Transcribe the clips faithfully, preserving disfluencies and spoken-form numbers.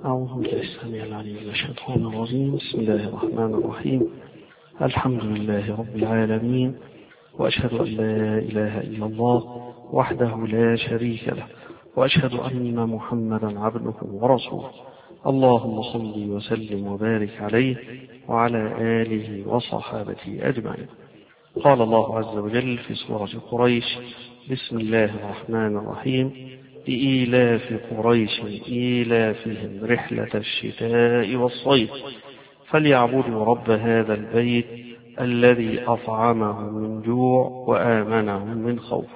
أعوذ بالله السميع العليم من الشيطان الرجيم. بسم الله الرحمن الرحيم. الحمد لله رب العالمين، وأشهد أن لا إله إلا الله وحده لا شريك له، وأشهد أن محمدا عبده ورسوله. اللهم صل وسلم وبارك عليه وعلى آله وصحابته أجمعين. قال الله عز وجل في سورة قريش: بسم الله الرحمن الرحيم. لإيلاف قريش إيلافهم رحلة الشتاء والصيف فليعبدوا رب هذا البيت الذي أطعمهم من جوع وآمنهم من خوف.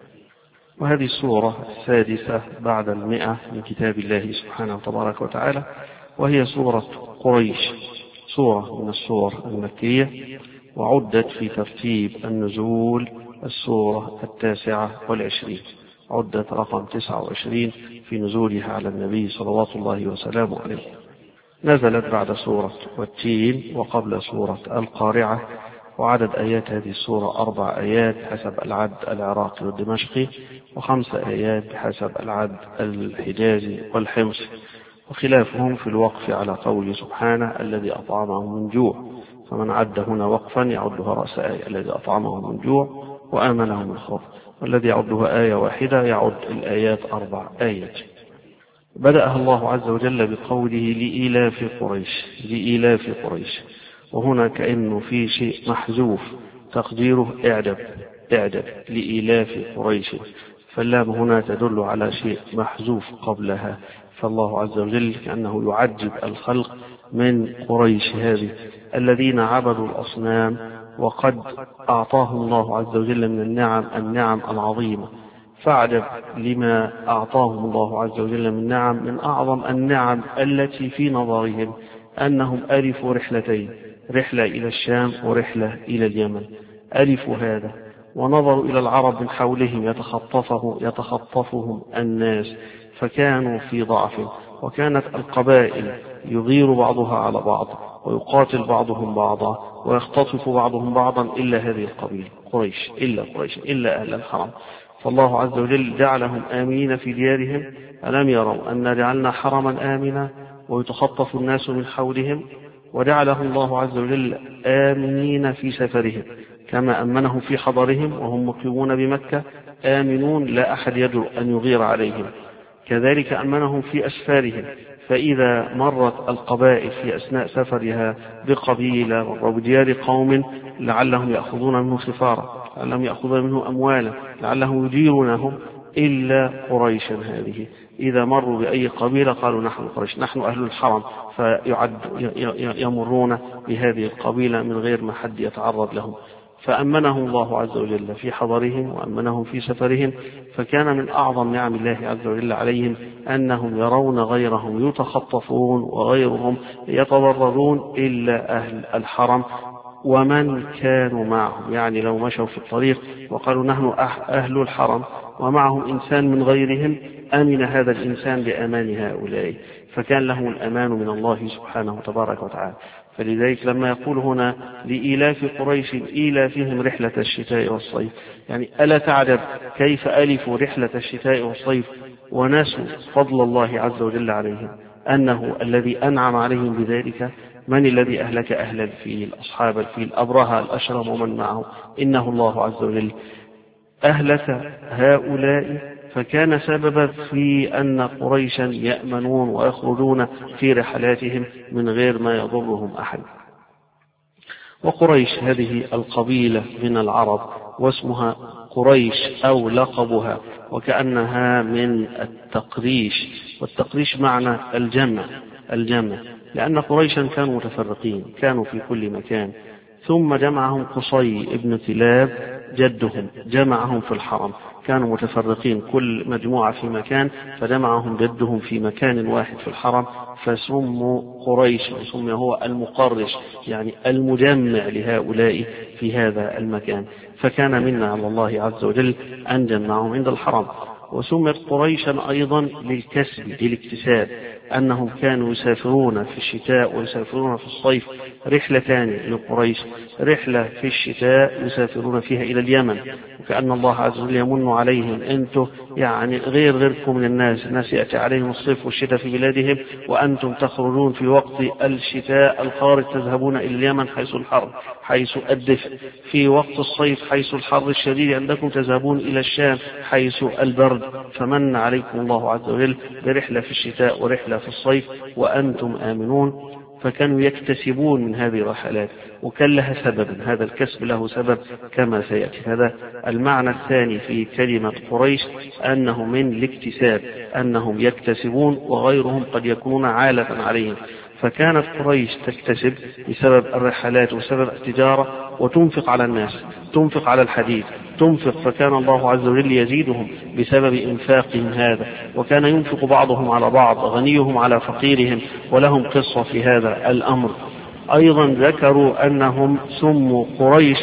وهذه السورة السادسة بعد المئة من كتاب الله سبحانه تبارك وتعالى، وهي سورة قريش، سورة من السور المكية، وعدت في ترتيب النزول السورة التاسعة والعشرين، عدت رقم تسعة وعشرين في نزولها على النبي صلوات الله وسلامه عليه. نزلت بعد سورة والتين وقبل سورة القارعة، وعدد آيات هذه السورة أربع آيات حسب العد العراقي والدمشقي، وخمس آيات بحسب العد الحجازي والحمص، وخلافهم في الوقف على قوله سبحانه: الذي أطعمهم من جوع، فمن عد هنا وقفا يعدها رأس آية، الذي أطعمهم من جوع وآمنهم من خوف، والذي يعدها آية واحدة يعد الآيات أربع آيات. بدأها الله عز وجل بقوله: لإيلاف قريش، لإيلاف قريش، وهنا كأنه في شيء محذوف تقديره اعجب اعجب لإيلاف قريش، فاللام هنا تدل على شيء محذوف قبلها، فالله عز وجل كأنه يعجب الخلق من قريش هذه الذين عبدوا الأصنام، وقد أعطاهم الله عز وجل من النعم النعم العظيمة، فاعجب لما أعطاهم الله عز وجل من نعم. من أعظم النعم التي في نظرهم أنهم ألفوا رحلتين، رحلة إلى الشام ورحلة إلى اليمن، ألفوا هذا، ونظروا إلى العرب من حولهم يتخطفه يتخطفهم الناس، فكانوا في ضعف، وكانت القبائل يغير بعضها على بعض، ويقاتل بعضهم بعضا، ويختطف بعضهم بعضا، إلا هذه القبيلة قريش، إلا قريش، إلا أهل الحرم. فالله عز وجل جعلهم آمنين في ديارهم. ألم يروا أن جعلنا حرما آمنا ويتخطف الناس من حولهم؟ وجعلهم الله عز وجل آمنين في سفرهم، كما أمنهم في حضرهم وهم مقيمون بمكة آمنون لا أحد يجرؤ أن يغير عليهم، كذلك أمنهم في أسفارهم، فإذا مرت القبائل في أثناء سفرها بقبيلة وبديار قوم لعلهم يأخذون منه خفارا، لعلهم يأخذون منه أموالا، لعلهم يديرونهم، إلا قريشا هذه إذا مروا بأي قبيلة قالوا: نحن قريش، نحن أهل الحرم، فيعد يمرون بهذه القبيلة من غير ما حد يتعرض لهم. فأمنهم الله عز وجل في حضرهم وأمنهم في سفرهم، فكان من أعظم نعم الله عز وجل عليهم أنهم يرون غيرهم يتخطفون وغيرهم يتضررون إلا أهل الحرم ومن كانوا معهم. يعني لو مشوا في الطريق وقالوا: نحن أهل الحرم، ومعهم إنسان من غيرهم، أمن هذا الإنسان بأمان هؤلاء، فكان له الأمان من الله سبحانه تبارك وتعالى. فلذلك لما يقول هنا: لإيلاف قريش إيلافهم رحلة الشتاء والصيف، يعني ألا تعجب كيف ألفوا رحلة الشتاء والصيف ونسوا فضل الله عز وجل عليهم، أنه الذي أنعم عليهم بذلك. من الذي أهلك أهل الفيل، أصحاب الفيل، أبرهة الأشرم ومن معه؟ إنه الله عز وجل أهلك هؤلاء، فكان سببا في أن قريشا يأمنون ويخرجون في رحلاتهم من غير ما يضرهم أحد. وقريش هذه القبيلة من العرب، واسمها قريش أو لقبها، وكأنها من التقريش، والتقريش معنى الجمع الجمع لأن قريشا كانوا متفرقين، كانوا في كل مكان، ثم جمعهم قصي ابن كلاب جدهم، جمعهم في الحرم، كانوا متفرقين كل مجموعة في مكان، فجمعهم جدهم في مكان واحد في الحرم، فسموا قريش، وسمي هو المقرش، يعني المجمع لهؤلاء في هذا المكان. فكان منا على الله عز وجل أن جمعهم عند الحرم. وسمت قريشا أيضا للكسب، للاكتساب، أنهم كانوا يسافرون في الشتاء ويسافرون في الصيف رحلتان لقريش، رحلة في الشتاء يسافرون فيها إلى اليمن، وكأن الله عز وجل يمن عليهم، أنتم يعني غير غيركم من الناس، الناس يأتي عليهم الصيف والشتاء في بلادهم، وأنتم تخرجون في وقت الشتاء الخارج تذهبون إلى اليمن حيث الحر حيث الدفء، في وقت الصيف حيث الحر الشديد عندكم تذهبون إلى الشام حيث البرد، فمن عليكم الله عز وجل برحلة في الشتاء ورحلة في الصيف وأنتم آمنون. فكانوا يكتسبون من هذه الرحلات، وكان لها سبب، هذا الكسب له سبب كما سيأتي. هذا المعنى الثاني في كلمة قريش، أنه من الاكتساب، أنهم يكتسبون وغيرهم قد يكونون عالة عليهم. فكانت قريش تكتسب بسبب الرحلات وسبب التجارة، وتنفق على الناس، تنفق على الحديث، تنفق، فكان الله عز وجل يزيدهم بسبب إنفاقهم هذا، وكان ينفق بعضهم على بعض، غنيهم على فقيرهم، ولهم قصة في هذا الأمر. أيضا ذكروا أنهم سموا قريش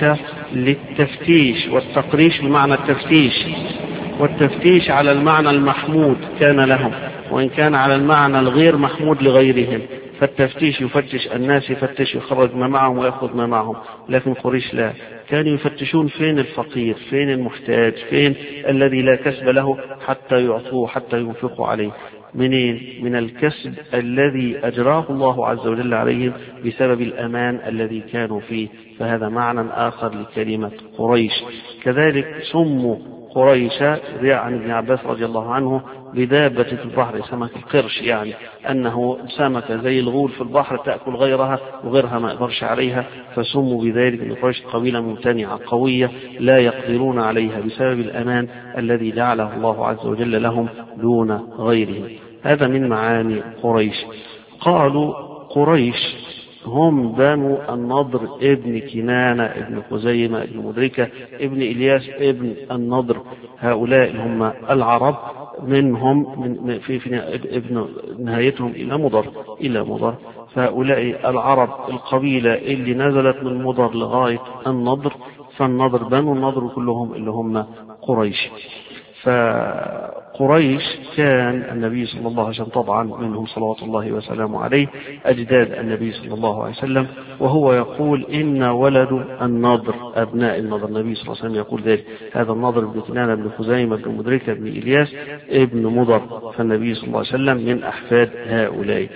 للتفتيش والتقريش بمعنى التفتيش، والتفتيش على المعنى المحمود كان لهم، وإن كان على المعنى الغير محمود لغيرهم. فالتفتيش يفتش الناس، يفتش يخرج ما معهم ويأخذ ما معهم، لكن قريش لا، كانوا يفتشون فين الفقير، فين المحتاج، فين الذي لا كسب له، حتى يعطوه، حتى ينفقوا عليه. منين؟ من الكسب الذي أجراه الله عز وجل عليهم بسبب الأمان الذي كانوا فيه. فهذا معنى آخر لكلمة قريش. كذلك سموا قريش عن ابن عباس رضي الله عنه بدابة في البحر، سمك القرش، يعني أنه سمكة زي الغول في البحر تأكل غيرها وغيرها ما يقدرش عليها، فسموا بذلك أن قريش قبيلة ممتنعة قوية لا يقدرون عليها بسبب الأمان الذي جعله الله عز وجل لهم دون غيرهم. هذا من معاني قريش. قالوا قريش هم بنو النضر ابن كنانة ابن خزيمة ابن مدركة ابن إلياس ابن النضر، هؤلاء هم العرب، منهم من في, في ابن نهايتهم إلى مضر إلى مضر فهؤلاء العرب القبيلة اللي نزلت من مضر لغاية النضر، فالنضر بنو النضر كلهم اللي هم قريش. فقريش كان النبي صلى الله عليه وسلم طبعا منهم صلوات الله وسلامه عليه، أجداد النبي صلى الله عليه وسلم، وهو يقول إن ولد النضر أبناء النضر، النبي صلى الله عليه وسلم يقول ذلك، هذا النضر بن كنانة بن خزيمة بن مدركة بن إلياس ابن مضر، فالنبي صلى الله عليه وسلم من أحفاد هؤلاء.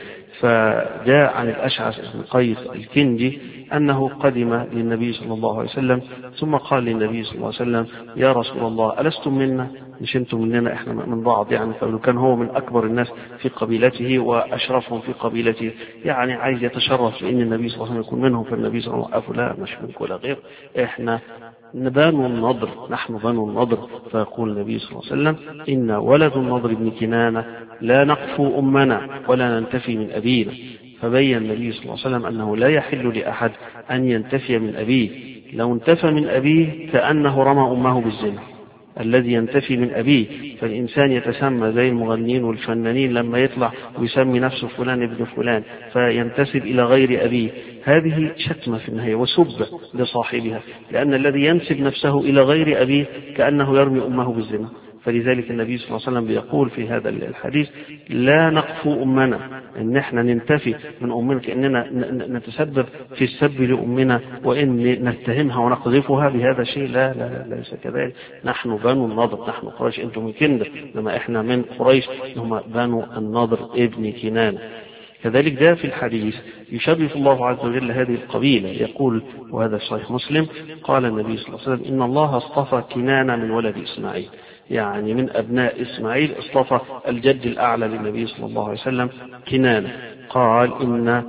فجاء عن الأشعث بن قيس الكندي أنه قدم للنبي صلى الله عليه وسلم ثم قال للنبي صلى الله عليه وسلم: يا رسول الله ألستم منا؟ مش انتم مننا، احنا من بعض يعني. فكان هو من أكبر الناس في قبيلته وأشرفهم في قبيلته، يعني عايز يتشرف بأن النبي صلى الله عليه وسلم يكون منهم، فالنبي صلى الله عليه وسلم: لا مش منكم ولا غير، احنا بنو النضر، نحن بنو النضر. فيقول النبي صلى الله عليه وسلم: إن ولد النضر بن كنانة لا نقفو أمنا ولا ننتفي من أبينا. فبين النبي صلى الله عليه وسلم أنه لا يحل لأحد أن ينتفي من أبيه، لو انتفى من أبيه كأنه رمى أمه بالزنا، الذي ينتفي من أبيه. فالإنسان يتسمى زي المغنين والفنانين لما يطلع ويسمي نفسه فلان ابن فلان فينتسب إلى غير أبيه، هذه شتمة في النهاية وسب لصاحبها، لأن الذي ينسب نفسه إلى غير أبيه كأنه يرمي أمه بالزنا. فلذلك النبي صلى الله عليه وسلم بيقول في هذا الحديث: لا نقفو أمنا، إن احنا ننتفي من أمنا كأننا نتسبب في السب لأمنا وإن نتهمها ونقذفها بهذا الشيء، لا لا لا ليس كذلك. نحن بنو النضر، نحن قريش، أنتم من كندة، لما احنا من قريش، هم بنو النضر ابن كنانة. كذلك جاء في الحديث يشرف الله عز وجل هذه القبيلة، يقول وهذا صحيح مسلم: قال النبي صلى الله عليه وسلم: إن الله اصطفى كنانة من ولد إسماعيل، يعني من أبناء إسماعيل اصطفى الجد الأعلى للنبي صلى الله عليه وسلم كنانة. قال إن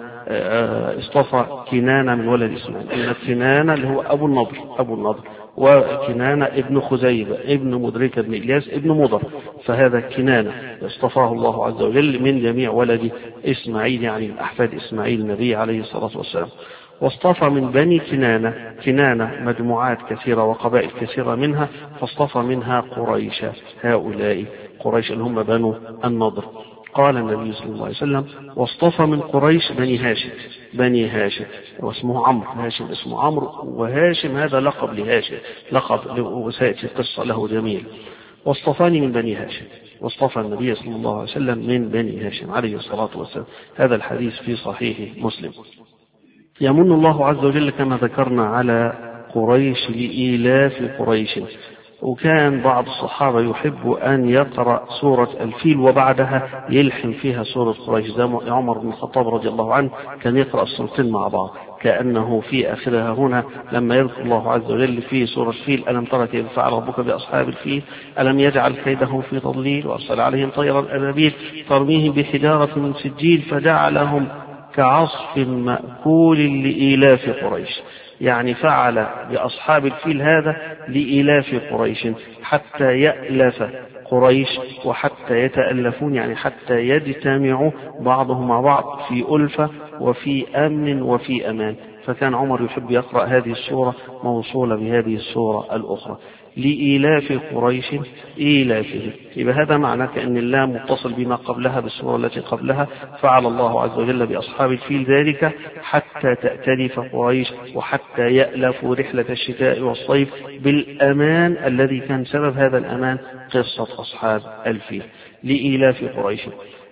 اصطفى كنانة من ولد إسماعيل، إن كنانة اللي هو أبو النضر، أبو النضر، وكنانة ابن خزيبة ابن مدركة ابن إلياس ابن مضر، فهذا كنانة اصطفاه الله عز وجل من جميع ولد إسماعيل، يعني من أحفاد إسماعيل النبي عليه الصلاة والسلام. واصطفى من بني كنانة، كنانة مجموعات كثيرة وقبائل كثيرة منها، فاصطفى منها قريش، هؤلاء قريش اللي هم بنو النضر. قال النبي صلى الله عليه وسلم: واصطفى من قريش بني هاشم، بني هاشم واسمه عمرو، هاشم اسمه عمرو، وهاشم هذا لقب لهاشم، لقب، وسيأتي قصة له جميل. واصطفاني من بني هاشم، واصطفى النبي صلى الله عليه وسلم من بني هاشم عليه الصلاة والسلام. هذا الحديث في صحيح مسلم. يمن الله عز وجل كما ذكرنا على قريش لإيلاف قريش. وكان بعض الصحابة يحب أن يقرأ سورة الفيل وبعدها يلحم فيها سورة قريش، زي عمر بن الخطاب رضي الله عنه كان يقرأ السورتين مع بعض، كأنه في آخرها هنا لما يذكر الله عز وجل في سورة الفيل ألم تر كيف فعل ربك بأصحاب الفيل ألم يجعل كيدهم في تضليل وأرسل عليهم طيرا أبابيل ترميهم بحجارة من سجيل فجعلهم كعصف مأكول لإيلاف قريش. يعني فعل بأصحاب الفيل هذا لإيلاف قريش حتى يألف قريش وحتى يتألفون، يعني حتى يجتمعوا بعضهم مع بعض في ألفة وفي أمن وفي أمان. فكان عمر يحب يقرأ هذه السورة موصولة بهذه السورة الأخرى لإيلاف قريش إيلافه. يبقى هذا معنى كأن اللام متصل بما قبلها بالسورة التي قبلها، فعل الله عز وجل بأصحاب الفيل ذلك حتى تأتلف قريش وحتى يألفوا رحلة الشتاء والصيف بالأمان الذي كان سبب هذا الأمان قصة أصحاب الفيل لإيلاف قريش.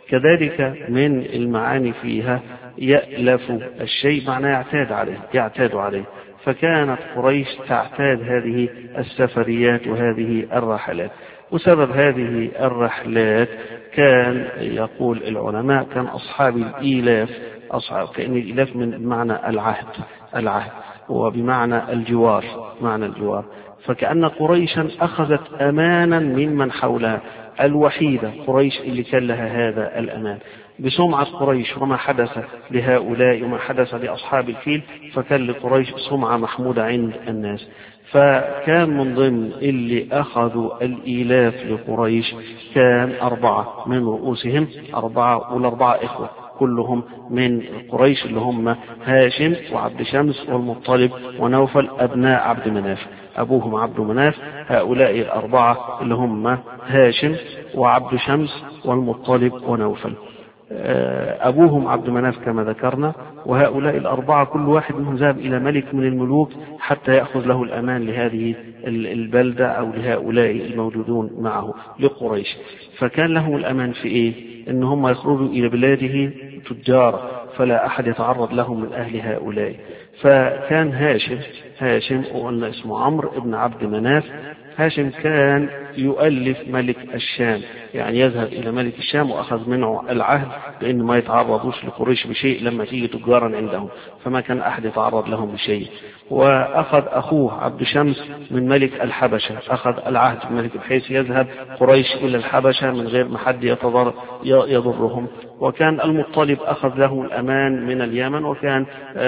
كذلك من المعاني فيها يألف الشيء معناه يعتاد عليه يعتاد عليه فكانت قريش تعتاد هذه السفريات وهذه الرحلات. وسبب هذه الرحلات كان يقول العلماء كان أصحاب الإيلاف أصحاب كأن الإيلاف من معنى العهد العهد وبمعنى الجوار معنى الجوار. فكأن قريشا أخذت أمانا ممن حولها، الوحيدة قريش اللي كان لها هذا الأمان بسمعة قريش وما حدث لهؤلاء وما حدث لأصحاب الفيل، فكان لقريش سمعة محمودة عند الناس. فكان من ضمن اللي أخذوا الإيلاف لقريش كان أربعة من رؤوسهم أربعة والأربعة إخوة كلهم من قريش اللي هم هاشم وعبد شمس والمطلب ونوفل أبناء عبد مناف، أبوهم عبد مناف. هؤلاء الأربعة اللي هم هاشم وعبد شمس والمطلب ونوفل، أبوهم عبد مناف كما ذكرنا. وهؤلاء الأربعة كل واحد منهم ذهب إلى ملك من الملوك حتى يأخذ له الأمان لهذه البلدة أو لهؤلاء الموجودون معه لقريش. فكان لهم الأمان في إيه؟ إن هم يخرجوا إلى بلاده تجارا فلا أحد يتعرض لهم من أهل هؤلاء. فكان هاشم هاشم وقلنا اسمه عمرو ابن عبد مناف. هاشم كان يؤلف ملك الشام، يعني يذهب إلى ملك الشام وأخذ منه العهد بأن ما يتعرضوش لقريش بشيء لما تيجي تجارا عندهم، فما كان أحد يتعرض لهم بشيء. وأخذ أخوه عبد شمس من ملك الحبشة، أخذ العهد من ملك بحيث يذهب قريش إلى الحبشة من غير ما حد يضرهم. وكان المطلب أخذ له الأمان من اليمن، وكان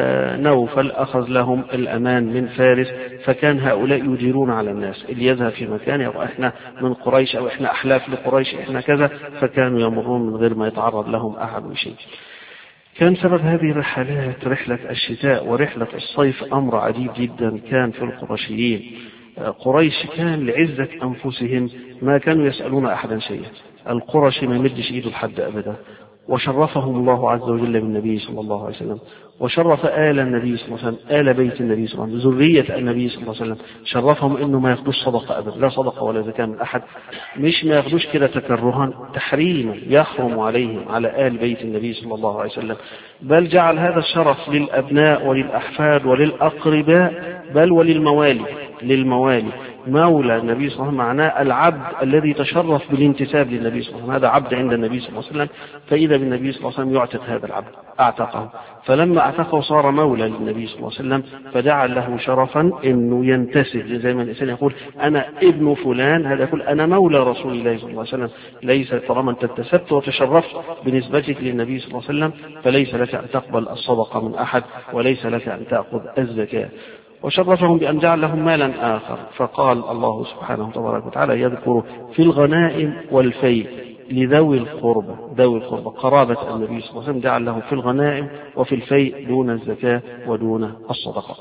نوفل أخذ لهم الأمان من فارس. فكان هؤلاء يديرون على الناس، اللي يذهب في مكان يقول إحنا من قريش أو إحنا أحلاف لقريش إحنا كذا، فكانوا يمرون من غير ما يتعرض لهم أحد بشيء. كان سبب هذه الرحلات رحلة الشتاء ورحلة الصيف أمر عجيب جدا كان في القرشيين. قريش كان لعزة أنفسهم ما كانوا يسألون أحدا شيئا، القرشي ما يمدش إيده لحد أبدا، وشرفهم الله عز وجل بالنبي صلى الله عليه وسلم، وشرف آل النبي صلى الله عليه وسلم، آل بيت النبي صلى الله عليه وسلم، ذرية النبي صلى الله عليه وسلم، شرفهم إنه ما ياخدوش صدقة أبدا، لا صدقة ولا زكاة من أحد، مش ما ياخدوش كده تكرها تحريما يحرم عليهم على آل بيت النبي صلى الله عليه وسلم، بل جعل هذا الشرف للأبناء وللأحفاد وللأقرباء بل وللموالي للموالي. مولى النبي صلى الله عليه وسلم معناه العبد الذي تشرف بالانتساب للنبي صلى الله عليه وسلم، هذا عبد عند النبي صلى الله عليه وسلم. فإذا بالنبي صلى الله عليه وسلم يعتق هذا العبد، أعتقه، فلما أعتقه صار مولى للنبي صلى الله عليه وسلم، فجعل له شرفا إنه ينتسب، زي ما الإنسان يقول أنا ابن فلان، هذا يقول أنا مولى رسول الله صلى الله عليه وسلم. ليس طالما أنت انتسبت وتشرفت بنسبتك للنبي صلى الله عليه وسلم فليس لك أن تقبل الصدقة من أحد وليس لك أن تأخذ الزكاة. وشرفهم بأن جعل لهم مالا آخر، فقال الله سبحانه تبارك وتعالى يذكر في الغنائم والفيء لذوي القربى، ذوي القربى قرابة النبي صلى الله عليه وسلم جعل لهم في الغنائم وفي الفيء دون الزكاة ودون الصدقة.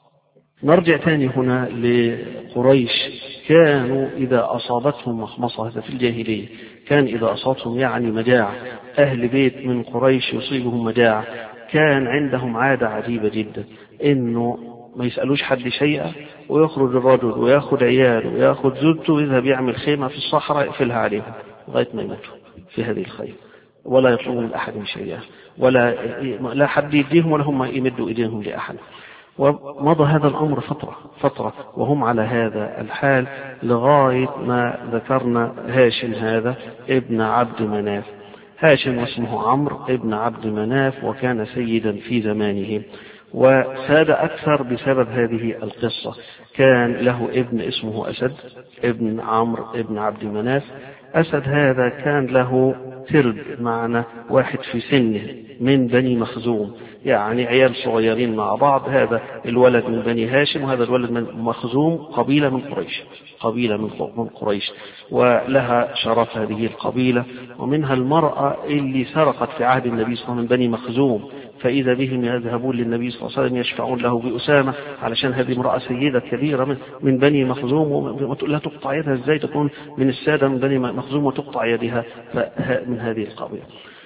نرجع ثاني هنا لقريش. كانوا إذا أصابتهم مخمصة، هذا في الجاهلية، كان إذا أصابتهم يعني مجاعة، أهل بيت من قريش يصيبهم مجاعة، كان عندهم عادة عجيبة جدا إنه ما يسألوش حد شيئا، ويخرج الرجل ويأخذ عياله ويأخذ زوجته ويذهب يعمل خيمة في الصحراء يقفلها عليهم لغاية ما يموتوا في هذه الخيمة. ولا يطلبوا من أحد شيئا، ولا لا حد يديهم ولا هم يمدوا إيديهم لأحد. ومضى هذا الأمر فترة فترة وهم على هذا الحال لغاية ما ذكرنا هاشم هذا ابن عبد مناف. هاشم اسمه عمرو ابن عبد مناف، وكان سيدا في زمانه، وساد أكثر بسبب هذه القصة. كان له ابن اسمه أسد ابن عمرو ابن عبد مناف. أسد هذا كان له ترب، معنى واحد في سنه من بني مخزوم، يعني عيال صغيرين مع بعض. هذا الولد من بني هاشم وهذا الولد من مخزوم، قبيلة من قريش قبيلة من قريش ولها شرف هذه القبيلة. ومنها المرأة اللي سرقت في عهد النبي صلى الله عليه وسلم من بني مخزوم، فإذا بهم يذهبون للنبي صلى الله عليه وسلم يشفعون له بأسامة، علشان هذه امرأة سيدة كبيرة من, من بني مخزوم، وتقول لها تقطع يدها ازاي، تكون من السادة من بني مخزوم وتقطع يدها من هذه القبيلة.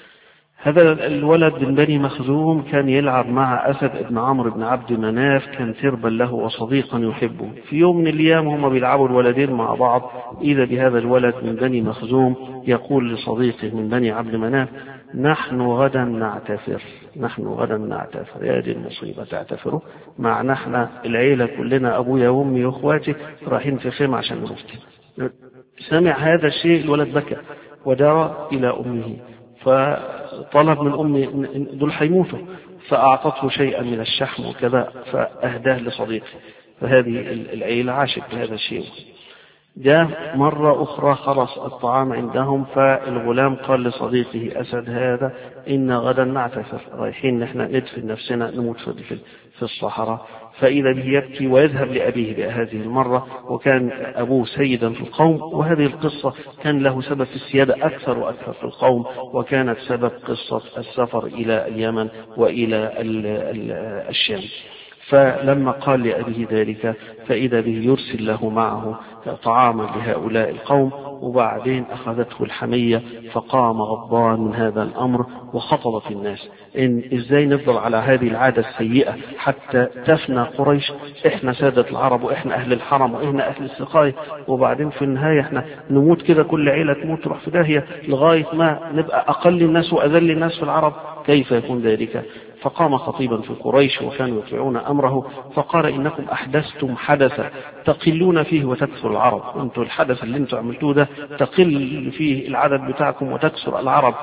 هذا الولد من بني مخزوم كان يلعب مع أسد ابن عمرو بن عبد مناف، كان تربا له وصديقا يحبه. في يوم من الأيام هم بيلعبوا الولدين مع بعض، إذا بهذا الولد من بني مخزوم يقول لصديقه من بني عبد مناف: نحن غدا نعتفر نحن غدا نعتفر يا دي المصيبة تعتفروا، مع نحن العيلة كلنا أبويا وأمي وأخواتي رايحين في خيمة عشان نفتي. سمع هذا الشيء الولد بكى ودار إلى أمه، فطلب من أمي دول حيموتوا، فأعطته شيئا من الشحم وكذا فأهداه لصديقه. فهذه العيلة عاشت بهذا الشيء. جاء مرة أخرى خلص الطعام عندهم، فالغلام قال لصديقه أسد هذا: إن غدا نعتفر، رايحين نحن ندفن نفسنا نموت في الصحراء. فإذا به يبكي ويذهب لأبيه بهذه المرة، وكان أبوه سيدا في القوم، وهذه القصة كان له سبب في السيادة أكثر وأكثر في القوم، وكانت سبب قصة السفر إلى اليمن وإلى الشام. فلما قال لأبيه ذلك فإذا به يرسل له معه طعاما لهؤلاء القوم، وبعدين أخذته الحمية فقام غضبان من هذا الأمر وخطب في الناس: إن إزاي نفضل على هذه العادة السيئة حتى تفنى قريش؟ إحنا سادة العرب وإحنا أهل الحرم وإحنا أهل السقاية، وبعدين في النهاية إحنا نموت كده، كل عيلة تموت تروح في داهية لغاية ما نبقى أقل الناس وأذل الناس في العرب، كيف يكون ذلك؟ فقام خطيبا في قريش وكانوا يطيعون أمره فقال: إنكم أحدثتم حدثا تقلون فيه وتكثر العرب. أنتم الحدث اللي أنتم عملتوه ده تقل فيه العدد بتاعكم وتكثر العرب،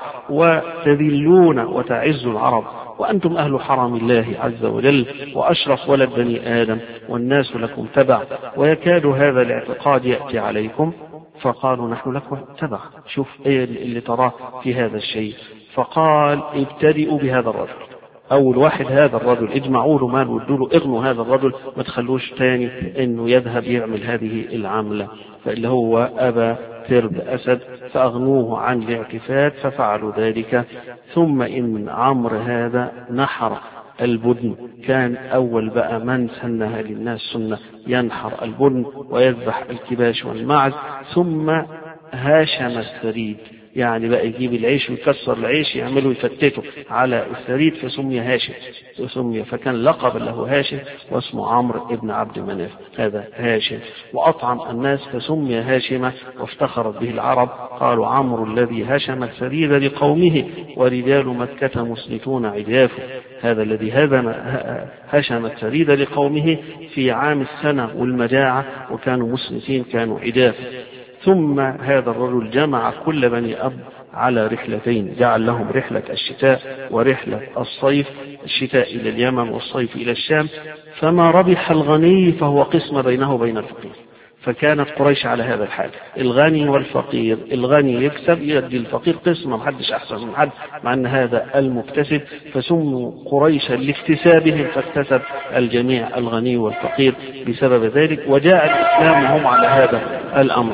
وتذلون وتعزوا العرب، وأنتم أهل حرم الله عز وجل وأشرف ولد بني آدم، والناس لكم تبع، ويكاد هذا الاعتقاد يأتي عليكم. فقالوا: نحن لكم تبع، شوف إيه اللي تراه في هذا الشيء. فقال: ابتدئوا بهذا الرجل، أول واحد هذا الرجل، اجمعوا له مال وادوا له، اغنوا هذا الرجل، ما تخلوش تاني إنه يذهب يعمل هذه العملة. فاللي هو أبا ترب أسد، فأغنوه عن الاعتفاد ففعلوا ذلك. ثم إن عمرو هذا نحر البدن، كان أول بقى من سنها للناس سنة ينحر البدن ويذبح الكباش والمعز. ثم هاشم الثريد، يعني بقى يجيب العيش ويكسر العيش يعمله يفتته على الثريد، فسمي هاشم وسمي فكان لقب له هاشم، واسمه عمرو ابن عبد مناف. هذا هاشم. وأطعم الناس فسمي هاشم، وافتخرت به العرب، قالوا: عمرو الذي هشم الثريد لقومه ورجال مكة مسلتون عجافه. هذا الذي هزم هشم الثريد لقومه في عام السنة والمجاعة، وكانوا مسلمين كانوا عجاف. ثم هذا الرجل جمع كل بني أب على رحلتين، جعل لهم رحلة الشتاء ورحلة الصيف، الشتاء إلى اليمن والصيف إلى الشام. فما ربح الغني فهو قسم بينه وبين الفقير. فكانت قريش على هذا الحال، الغني والفقير، الغني يكسب يدي الفقير قسمة، محدش أحسن من حد، مع أن هذا المكتسب. فسموا قريشا لاكتسابهم، فاكتسب الجميع الغني والفقير بسبب ذلك. وجاء الإسلام وهم على هذا الأمر.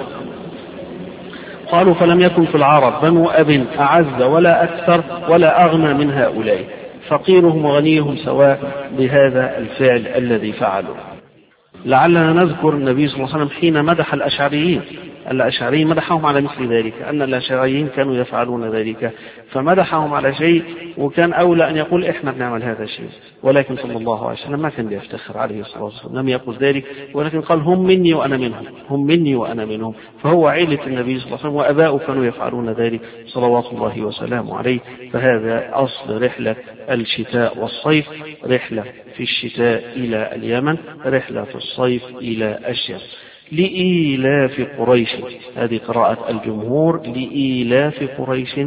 قالوا: فلم يكن في العرب بنو أب أعز ولا أكثر ولا أغنى من هؤلاء، فقيرهم وغنيهم سواء بهذا الفعل الذي فعلوا. لعلنا نذكر النبي صلى الله عليه وسلم حين مدح الأشعريين الأشعريين مدحهم على مثل ذلك، أن الأشعريين كانوا يفعلون ذلك، فمدحهم على شيء وكان أولى أن يقول إحنا بنعمل هذا الشيء، ولكن صلى الله عليه وسلم ما كان يفتخر عليه الصلاة والسلام، لم يقل ذلك، ولكن قال هم مني وأنا منهم، هم مني وأنا منهم. فهو عيلة النبي صلى الله عليه وسلم وأباؤه كانوا يفعلون ذلك صلوات الله وسلامه عليه. فهذا أصل رحلة الشتاء والصيف، رحلة في الشتاء إلى اليمن، رحلة في الصيف إلى الشام. لإيلاف قريش، هذه قراءة الجمهور، لإيلاف قريش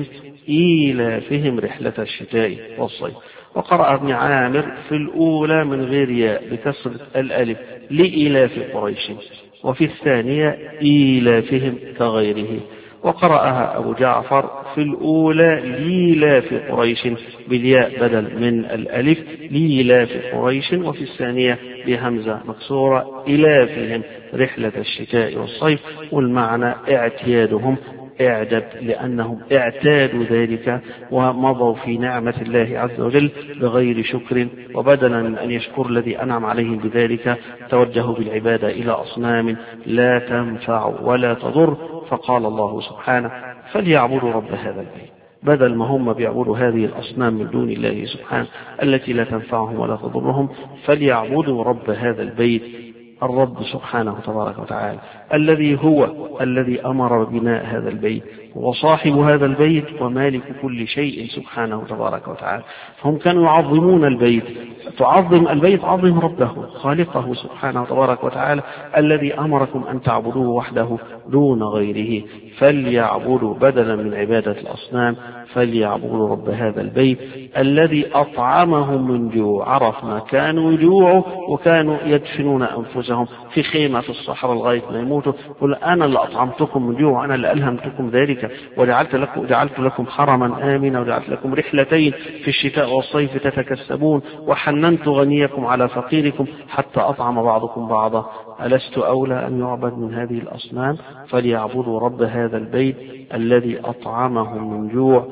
إيلافهم رحلة الشتاء والصيف. وقرأ ابن عامر في الأولى من غير ياء بكسر الألف لإيلاف قريش، وفي الثانية إيلافهم كغيره. وقرأها أبو جعفر في الأولى لإيلاف قريش بالياء بدل من الألف لإيلاف قريش، وفي الثانية بهمزة مكسورة إيلافهم رحلة الشتاء والصيف. والمعنى اعتيادهم، اعدد لأنهم اعتادوا ذلك ومضوا في نعمة الله عز وجل بغير شكر، وبدلا من أن يشكر الذي أنعم عليهم بذلك توجهوا بالعبادة إلى أصنام لا تنفع ولا تضر. فقال الله سبحانه فليعبدوا رب هذا البيت، بدل ما هم بيعبدوا هذه الأصنام من دون الله سبحانه التي لا تنفعهم ولا تضرهم، فليعبدوا رب هذا البيت، الرب سبحانه تبارك وتعالى الذي هو الذي أمر ببناء هذا البيت وصاحب هذا البيت ومالك كل شيء سبحانه تبارك وتعالى. فهم كانوا يعظمون البيت، تعظم البيت عظم ربه خالقه سبحانه تبارك وتعالى الذي أمركم أن تعبدوه وحده دون غيره. فليعبدوا بدلا من عبادة الأصنام، فليعبدوا رب هذا البيت الذي أطعمهم من جوع. عرفنا كانوا يجوعوا وكانوا يدفنون أنفسهم في خيمة في الصحراء لغاية ما يموتوا، قل أنا اللي أطعمتكم من جوع وأنا اللي ألهمتكم ذلك، وجعلت لكم جعلت لكم حرما آمنا، وجعلت لكم رحلتين في الشتاء والصيف تتكسبون، وحننت غنيكم على فقيركم حتى أطعم بعضكم بعضا. ألست أولى أن يعبد من هذه الأصنام؟ فليعبدوا رب هذا البيت الذي أطعمهم من جوع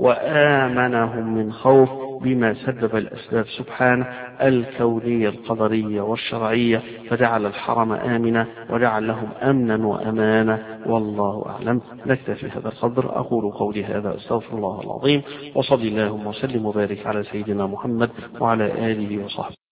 وآمنهم من خوف بما سبب الأسباب سبحانه الكونية القدرية والشرعية، فجعل الحرم آمنا وجعل لهم أمنا وأمانا. والله أعلم. نكتفي هذا القدر. أقول قولي هذا أستغفر الله العظيم، وصلي اللهم وسلم وبارك على سيدنا محمد وعلى آله وصحبه.